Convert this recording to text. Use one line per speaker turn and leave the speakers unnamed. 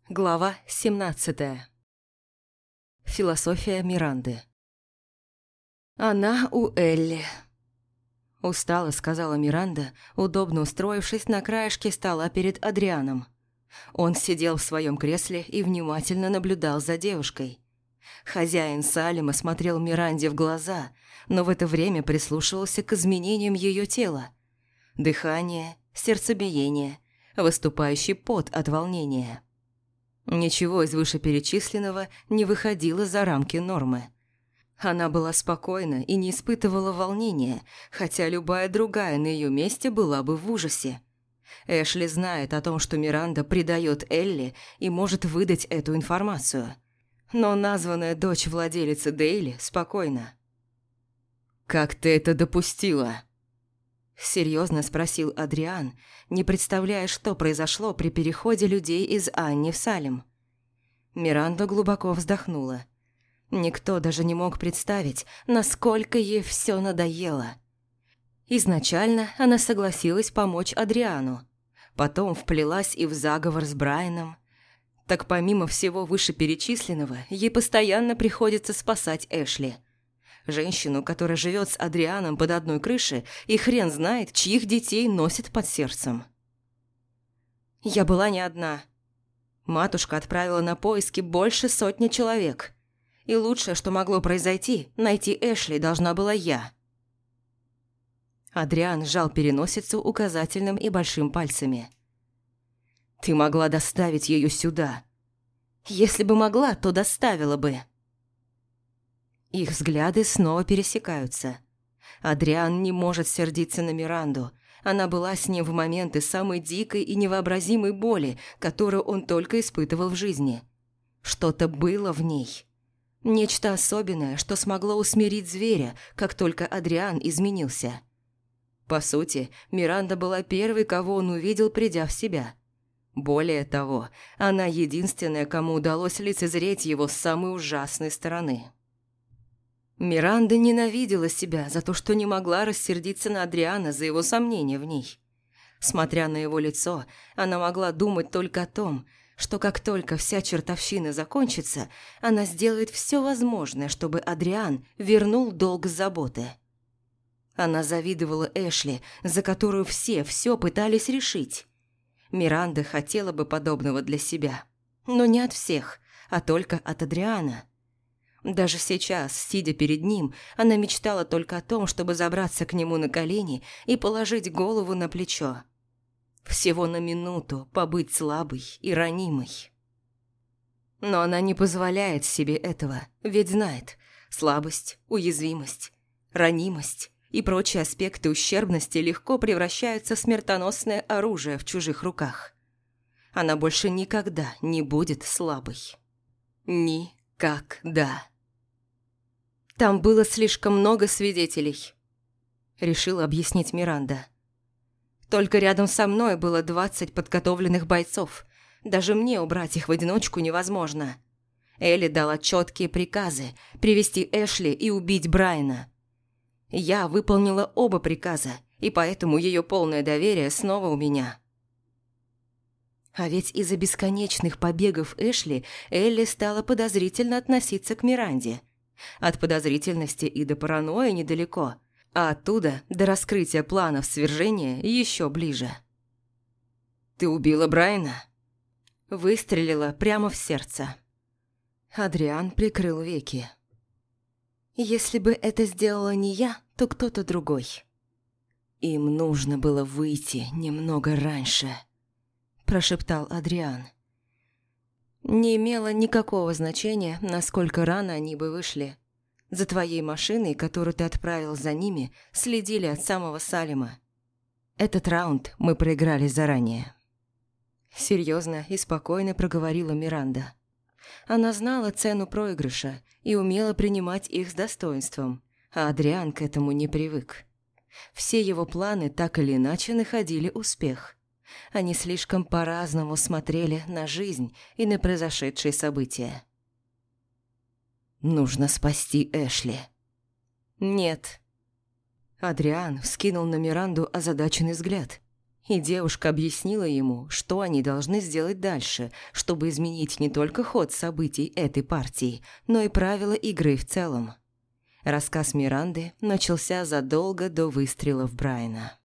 Глава 17. Философия Миранды. «Она у Элли», – устало сказала Миранда, удобно устроившись на краешке стола перед Адрианом. Он сидел в своем кресле и внимательно наблюдал за девушкой. Хозяин Салема смотрел Миранде в глаза, но в это время прислушивался к изменениям ее тела. Дыхание, сердцебиение, выступающий пот от волнения. Ничего из вышеперечисленного не выходило за рамки нормы. Она была спокойна и не испытывала волнения, хотя любая другая на ее месте была бы в ужасе. Эшли знает о том, что Миранда предает Элли и может выдать эту информацию. Но названная дочь владелицы Дейли спокойна. «Как ты это допустила?» – серьезно спросил Адриан, не представляя, что произошло при переходе людей из Анни в Салем. Миранда глубоко вздохнула. Никто даже не мог представить, насколько ей все надоело. Изначально она согласилась помочь Адриану, потом вплелась и в заговор с Брайаном. Так помимо всего вышеперечисленного, ей постоянно приходится спасать Эшли. Женщину, которая живет с Адрианом под одной крышей, и хрен знает, чьих детей носит под сердцем. Я была не одна. Матушка отправила на поиски больше сотни человек. И лучшее, что могло произойти, найти Эшли должна была я. Адриан сжал переносицу указательным и большим пальцами. «Ты могла доставить ее сюда. Если бы могла, то доставила бы». Их взгляды снова пересекаются. Адриан не может сердиться на Миранду. Она была с ним в моменты самой дикой и невообразимой боли, которую он только испытывал в жизни. Что-то было в ней. Нечто особенное, что смогло усмирить зверя, как только Адриан изменился. По сути, Миранда была первой, кого он увидел, придя в себя. Более того, она единственная, кому удалось лицезреть его с самой ужасной стороны. Миранда ненавидела себя за то, что не могла рассердиться на Адриана за его сомнения в ней. Смотря на его лицо, она могла думать только о том, что как только вся чертовщина закончится, она сделает все возможное, чтобы Адриан вернул долг заботы. Она завидовала Эшли, за которую все пытались решить. Миранда хотела бы подобного для себя, но не от всех, а только от Адриана. Даже сейчас, сидя перед ним, она мечтала только о том, чтобы забраться к нему на колени и положить голову на плечо. Всего на минуту побыть слабой и ранимой. Но она не позволяет себе этого, ведь знает, слабость, уязвимость, ранимость и прочие аспекты ущербности легко превращаются в смертоносное оружие в чужих руках. Она больше никогда не будет слабой. Никогда. «Там было слишком много свидетелей», – решила объяснить Миранда. «Только рядом со мной было 20 подготовленных бойцов. Даже мне убрать их в одиночку невозможно. Элли дала четкие приказы привести Эшли и убить Брайана. Я выполнила оба приказа, и поэтому ее полное доверие снова у меня». А ведь из-за бесконечных побегов Эшли Элли стала подозрительно относиться к Миранде. От подозрительности и до паранойи недалеко, а оттуда до раскрытия планов свержения еще ближе. «Ты убила Брайана?» Выстрелила прямо в сердце. Адриан прикрыл веки. «Если бы это сделала не я, то кто-то другой». «Им нужно было выйти немного раньше», – прошептал Адриан. Не имело никакого значения, насколько рано они бы вышли. За твоей машиной, которую ты отправил за ними, следили от самого Салема. Этот раунд мы проиграли заранее. Серьезно и спокойно проговорила Миранда. Она знала цену проигрыша и умела принимать их с достоинством, а Адриан к этому не привык. Все его планы так или иначе находили успех. Они слишком по-разному смотрели на жизнь и на произошедшие события. «Нужно спасти Эшли». «Нет». Адриан вскинул на Миранду озадаченный взгляд. И девушка объяснила ему, что они должны сделать дальше, чтобы изменить не только ход событий этой партии, но и правила игры в целом. Рассказ Миранды начался задолго до выстрелов Брайана.